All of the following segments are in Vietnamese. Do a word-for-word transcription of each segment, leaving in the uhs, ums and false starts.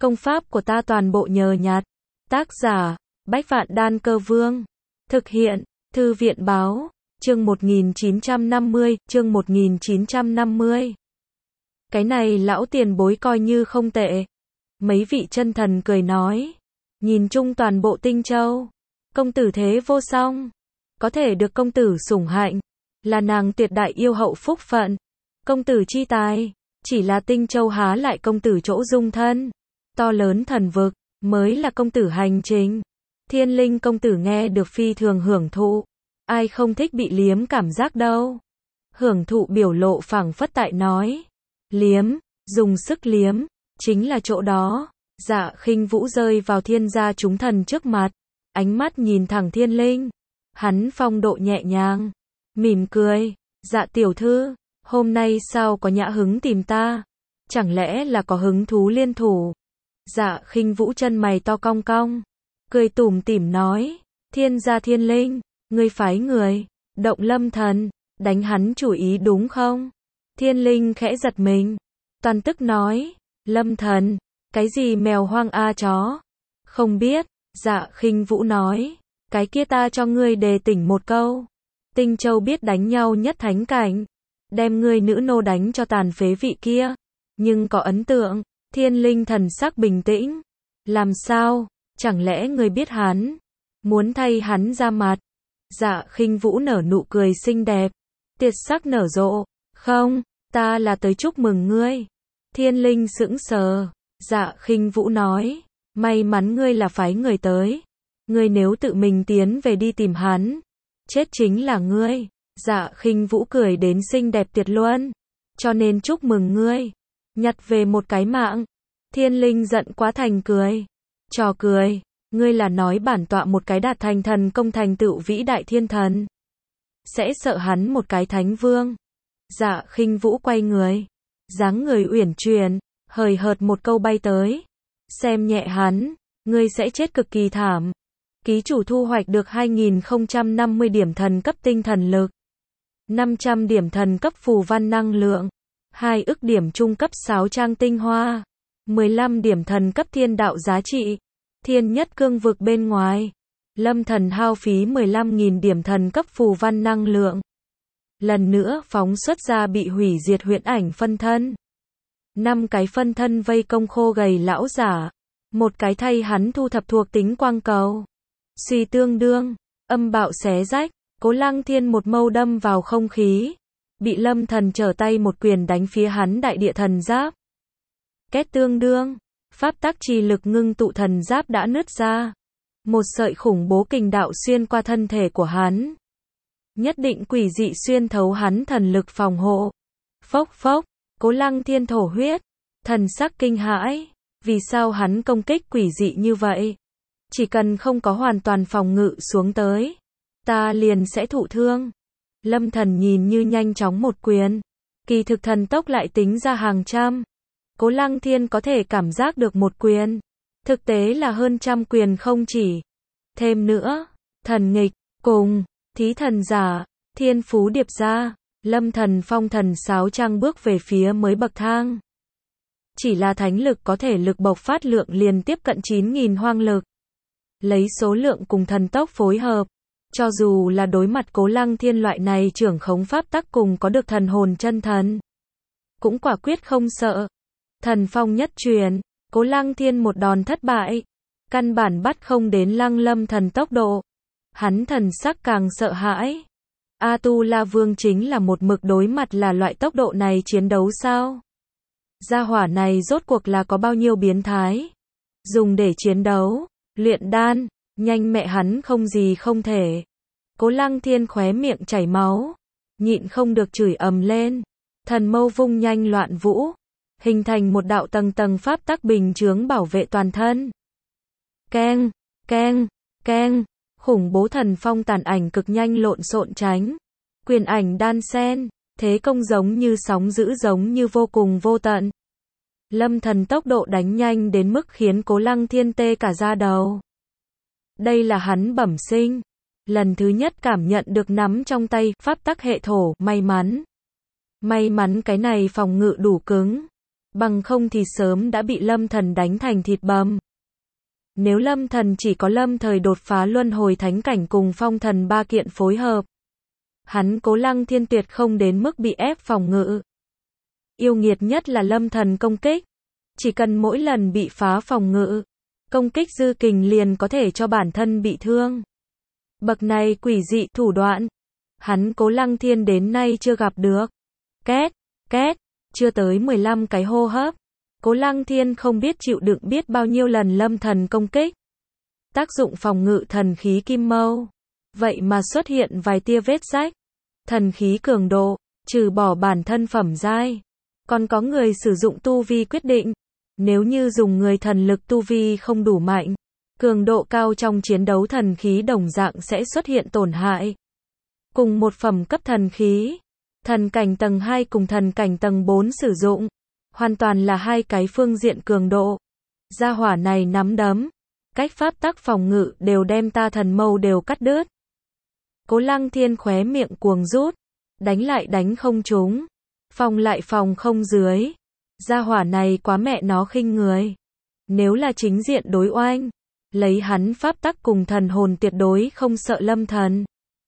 Công pháp của ta toàn bộ nhờ nhặt. Tác giả, Bách Vạn Đan Cơ Vương. Thực hiện, Thư viện báo, chương một nghìn chín trăm năm mươi, chương một nghìn chín trăm năm mươi. Cái này lão tiền bối coi như không tệ. Mấy vị chân thần cười nói. Nhìn chung toàn bộ Tinh Châu. Công tử thế vô song. Có thể được công tử sủng hạnh. Là nàng tuyệt đại yêu hậu phúc phận. Công tử chi tài. Chỉ là Tinh Châu há lại công tử chỗ dung thân. To lớn thần vực, mới là công tử hành trình. Thiên Linh công tử nghe được phi thường hưởng thụ. Ai không thích bị liếm cảm giác đâu. Hưởng thụ biểu lộ phảng phất tại nói. Liếm, dùng sức liếm, chính là chỗ đó. Dạ Khinh Vũ rơi vào thiên gia chúng thần trước mặt. Ánh mắt nhìn thẳng Thiên Linh. Hắn phong độ nhẹ nhàng. Mỉm cười. Dạ tiểu thư, hôm nay sao có nhã hứng tìm ta? Chẳng lẽ là có hứng thú liên thủ? Dạ Khinh Vũ chân mày to cong cong. Cười tủm tỉm nói. Thiên gia Thiên Linh, ngươi phái người. Động Lâm Thần. Đánh hắn chủ ý đúng không? Thiên Linh khẽ giật mình. Toàn tức nói. Lâm Thần. Cái gì mèo hoang a chó? Không biết. Dạ Khinh Vũ nói. Cái kia ta cho ngươi đề tỉnh một câu. Tinh Châu biết đánh nhau nhất thánh cảnh. Đem ngươi nữ nô đánh cho tàn phế vị kia. Nhưng có ấn tượng. Thiên Linh thần sắc bình tĩnh. Làm sao? Chẳng lẽ ngươi biết hắn? Muốn thay hắn ra mặt? Dạ Khinh Vũ nở nụ cười xinh đẹp. Tiệt sắc nở rộ. Không, ta là tới chúc mừng ngươi. Thiên Linh sững sờ. Dạ Khinh Vũ nói. May mắn ngươi là phái người tới. Ngươi nếu tự mình tiến về đi tìm hắn. Chết chính là ngươi. Dạ Khinh Vũ cười đến xinh đẹp tuyệt luân. Cho nên chúc mừng ngươi. Nhặt về một cái mạng. Thiên Linh giận quá thành cười. Trò cười. Ngươi là nói bản tọa một cái đạt thành thần công thành tựu vĩ đại thiên thần. Sẽ sợ hắn một cái thánh vương. Dạ Khinh Vũ quay người. Dáng người uyển chuyển. Hời hợt một câu bay tới. Xem nhẹ hắn. Ngươi sẽ chết cực kỳ thảm. Ký chủ thu hoạch được hai nghìn không trăm năm mươi điểm thần cấp tinh thần lực. năm trăm điểm thần cấp phù văn năng lượng. hai ức điểm trung cấp sáo trang tinh hoa. mười lăm điểm thần cấp thiên đạo giá trị. Thiên nhất cương vực bên ngoài. Lâm Thần hao phí mười lăm nghìn điểm thần cấp phù văn năng lượng. Lần nữa phóng xuất ra bị hủy diệt huyễn ảnh phân thân. năm cái phân thân vây công khô gầy lão giả. Một cái thay hắn thu thập thuộc tính quang cầu. Suy tương đương. Âm bạo xé rách. Cố Lăng Thiên một mâu đâm vào không khí. Bị Lâm Thần trở tay một quyền đánh phía hắn đại địa thần giáp. Két tương đương. Pháp tắc trì lực ngưng tụ thần giáp đã nứt ra. Một sợi khủng bố kình đạo xuyên qua thân thể của hắn. Nhất định quỷ dị xuyên thấu hắn thần lực phòng hộ. Phốc phốc. Cố Lăng Thiên thổ huyết. Thần sắc kinh hãi. Vì sao hắn công kích quỷ dị như vậy? Chỉ cần không có hoàn toàn phòng ngự xuống tới. Ta liền sẽ thụ thương. Lâm Thần nhìn như nhanh chóng một quyền. Kỳ thực thần tốc lại tính ra hàng trăm. Cố Lăng Thiên có thể cảm giác được một quyền. Thực tế là hơn trăm quyền không chỉ. Thêm nữa, thần nghịch, cùng, thí thần giả, thiên phú điệp ra. Lâm Thần phong thần sáo trang bước về phía mới bậc thang. Chỉ là thánh lực có thể lực bộc phát lượng liền tiếp cận chín nghìn hoang lực. Lấy số lượng cùng thần tốc phối hợp. Cho dù là đối mặt Cố Lăng Thiên loại này trưởng khống pháp tắc cùng có được thần hồn chân thần. Cũng quả quyết không sợ. Thần phong nhất truyền. Cố Lăng Thiên một đòn thất bại. Căn bản bắt không đến Lăng Lâm Thần tốc độ. Hắn thần sắc càng sợ hãi. A Tu La Vương chính là một mực đối mặt là loại tốc độ này chiến đấu sao? Gia hỏa này rốt cuộc là có bao nhiêu biến thái? Dùng để chiến đấu, luyện đan, nhanh mẹ hắn không gì không thể. Cố Lăng Thiên khóe miệng chảy máu. Nhịn không được chửi ầm lên. Thần mâu vung nhanh loạn vũ. Hình thành một đạo tầng tầng pháp tắc bình chướng bảo vệ toàn thân. Keng, keng, keng. Khủng bố thần phong tàn ảnh cực nhanh lộn xộn tránh. Quyền ảnh đan xen. Thế công giống như sóng dữ giống như vô cùng vô tận. Lâm Thần tốc độ đánh nhanh đến mức khiến Cố Lăng Thiên tê cả da đầu. Đây là hắn bẩm sinh. Lần thứ nhất cảm nhận được nắm trong tay pháp tắc hệ thổ, may mắn. May mắn cái này phòng ngự đủ cứng. Bằng không thì sớm đã bị Lâm Thần đánh thành thịt bầm. Nếu Lâm Thần chỉ có lâm thời đột phá luân hồi thánh cảnh cùng phong thần ba kiện phối hợp, hắn Cố Lăng Thiên tuyệt không đến mức bị ép phòng ngự. Yêu nghiệt nhất là Lâm Thần công kích. Chỉ cần mỗi lần bị phá phòng ngự, công kích dư kình liền có thể cho bản thân bị thương. Bậc này quỷ dị thủ đoạn, hắn Cố Lăng Thiên đến nay chưa gặp được. Két, két, chưa tới mười lăm cái hô hấp, Cố Lăng Thiên không biết chịu đựng biết bao nhiêu lần Lâm Thần công kích. Tác dụng phòng ngự thần khí kim mâu, vậy mà xuất hiện vài tia vết rách. Thần khí cường độ, trừ bỏ bản thân phẩm giai, còn có người sử dụng tu vi quyết định. Nếu như dùng người thần lực tu vi không đủ mạnh, cường độ cao trong chiến đấu thần khí đồng dạng sẽ xuất hiện tổn hại. Cùng một phẩm cấp thần khí, thần cảnh tầng hai cùng thần cảnh tầng bốn sử dụng, hoàn toàn là hai cái phương diện cường độ. Gia hỏa này nắm đấm, cách pháp tắc phòng ngự đều đem ta thần mâu đều cắt đứt. Cố Lăng Thiên khóe miệng cuồng rút, đánh lại đánh không trúng, phòng lại phòng không dưới. Gia hỏa này quá mẹ nó khinh người. Nếu là chính diện đối oanh, lấy hắn pháp tắc cùng thần hồn tuyệt đối không sợ Lâm Thần.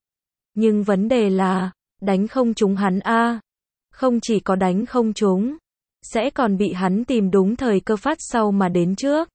Nhưng vấn đề là, đánh không trúng hắn a. Không chỉ có đánh không trúng, sẽ còn bị hắn tìm đúng thời cơ phát sau mà đến trước.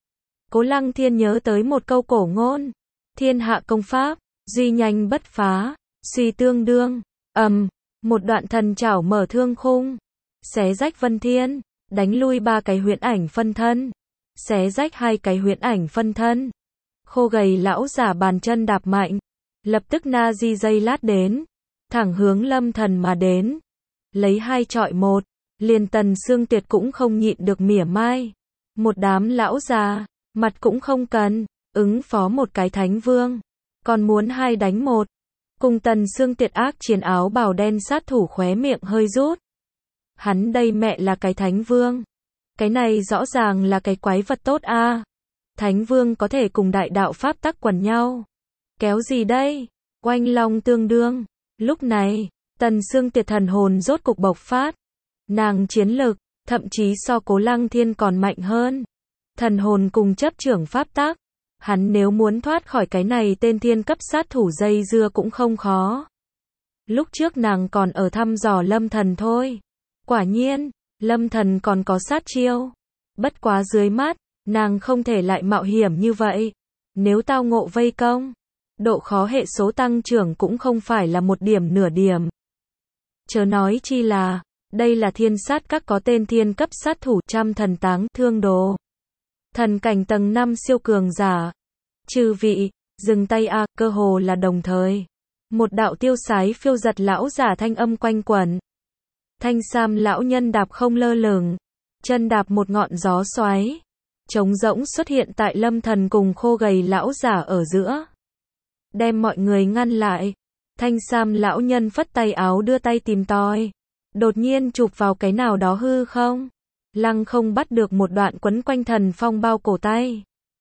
Cố Lăng Thiên nhớ tới một câu cổ ngôn, thiên hạ công pháp, duy nhanh bất phá, suy tương đương. Ầm, um, một đoạn thần chảo mở thương khung, xé rách vân thiên, đánh lui ba cái huyễn ảnh phân thân, xé rách hai cái huyễn ảnh phân thân. Khô gầy lão giả bàn chân đạp mạnh, lập tức na di dây lát đến, thẳng hướng Lâm Thần mà đến. Lấy hai chọi một, liền Tần Xương Tuyệt cũng không nhịn được mỉa mai. Một đám lão già, mặt cũng không cần, ứng phó một cái thánh vương, còn muốn hai đánh một. Cùng Tần Xương Tuyệt ác chiến áo bào đen sát thủ khóe miệng hơi rút. Hắn đây mẹ là cái thánh vương. Cái này rõ ràng là cái quái vật tốt a. À. Thánh vương có thể cùng đại đạo pháp tắc quần nhau. Kéo gì đây? Oanh long tương đương. Lúc này, Tần Xương Tuyệt thần hồn rốt cục bộc phát. Nàng chiến lực, thậm chí so Cố Lăng Thiên còn mạnh hơn. Thần hồn cùng chấp trưởng pháp tắc. Hắn nếu muốn thoát khỏi cái này tên thiên cấp sát thủ dây dưa cũng không khó. Lúc trước nàng còn ở thăm dò Lâm Thần thôi. Quả nhiên, Lâm Thần còn có sát chiêu. Bất quá dưới mắt, nàng không thể lại mạo hiểm như vậy. Nếu tao ngộ vây công, độ khó hệ số tăng trưởng cũng không phải là một điểm nửa điểm. Chớ nói chi là, đây là thiên sát các có tên thiên cấp sát thủ trăm thần táng thương đồ. Thần cảnh tầng năm siêu cường giả. Chư vị, dừng tay a, à, cơ hồ là đồng thời. Một đạo tiêu sái phiêu giật lão giả thanh âm quanh quẩn. Thanh sam lão nhân đạp không lơ lửng, chân đạp một ngọn gió xoáy, trống rỗng xuất hiện tại Lâm Thần cùng khô gầy lão giả ở giữa. Đem mọi người ngăn lại. Thanh sam lão nhân phất tay áo đưa tay tìm tòi. Đột nhiên chụp vào cái nào đó hư không. Lăng không bắt được một đoạn quấn quanh thần phong bao cổ tay.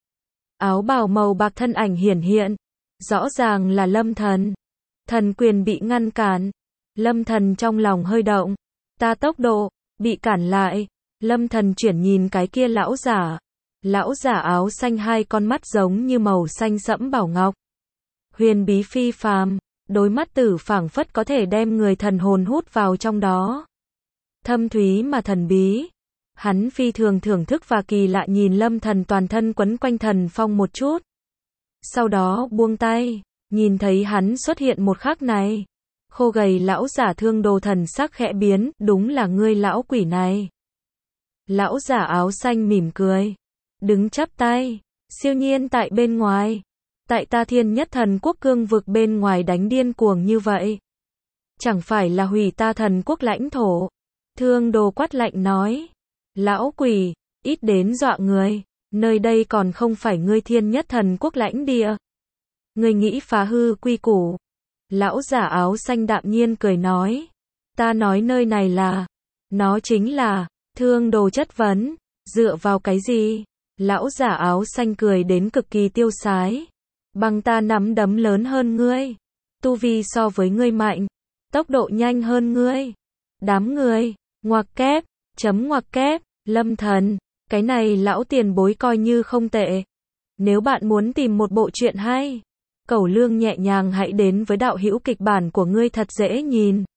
Áo bào màu bạc thân ảnh hiển hiện. Rõ ràng là Lâm Thần. Thần quyền bị ngăn cản. Lâm Thần trong lòng hơi động. Ta tốc độ, bị cản lại. Lâm Thần chuyển nhìn cái kia lão giả. Lão giả áo xanh hai con mắt giống như màu xanh sẫm bảo ngọc. Huyền bí phi phàm, đôi mắt tử phảng phất có thể đem người thần hồn hút vào trong đó. Thâm thúy mà thần bí. Hắn phi thường thưởng thức và kỳ lạ nhìn Lâm Thần toàn thân quấn quanh thần phong một chút. Sau đó buông tay, nhìn thấy hắn xuất hiện một khắc này. Khô gầy lão giả thương đồ thần sắc khẽ biến, đúng là ngươi lão quỷ này. Lão giả áo xanh mỉm cười, đứng chắp tay, siêu nhiên tại bên ngoài. Tại ta thiên nhất thần quốc cương vực bên ngoài đánh điên cuồng như vậy. Chẳng phải là hủy ta thần quốc lãnh thổ. Thương đồ quát lạnh nói. Lão quỷ, ít đến dọa người. Nơi đây còn không phải ngươi thiên nhất thần quốc lãnh địa. Ngươi nghĩ phá hư quy củ. Lão giả áo xanh đạm nhiên cười nói. Ta nói nơi này là. Nó chính là. Thương đồ chất vấn. Dựa vào cái gì? Lão giả áo xanh cười đến cực kỳ tiêu sái. Bằng ta nắm đấm lớn hơn ngươi. Tu vi so với ngươi mạnh. Tốc độ nhanh hơn ngươi. Đám người. Ngoặc kép. Chấm ngoặc kép, Lâm Thần, cái này lão tiền bối coi như không tệ. Nếu bạn muốn tìm một bộ truyện hay, cẩu lương nhẹ nhàng hãy đến với đạo hữu kịch bản của ngươi thật dễ nhìn.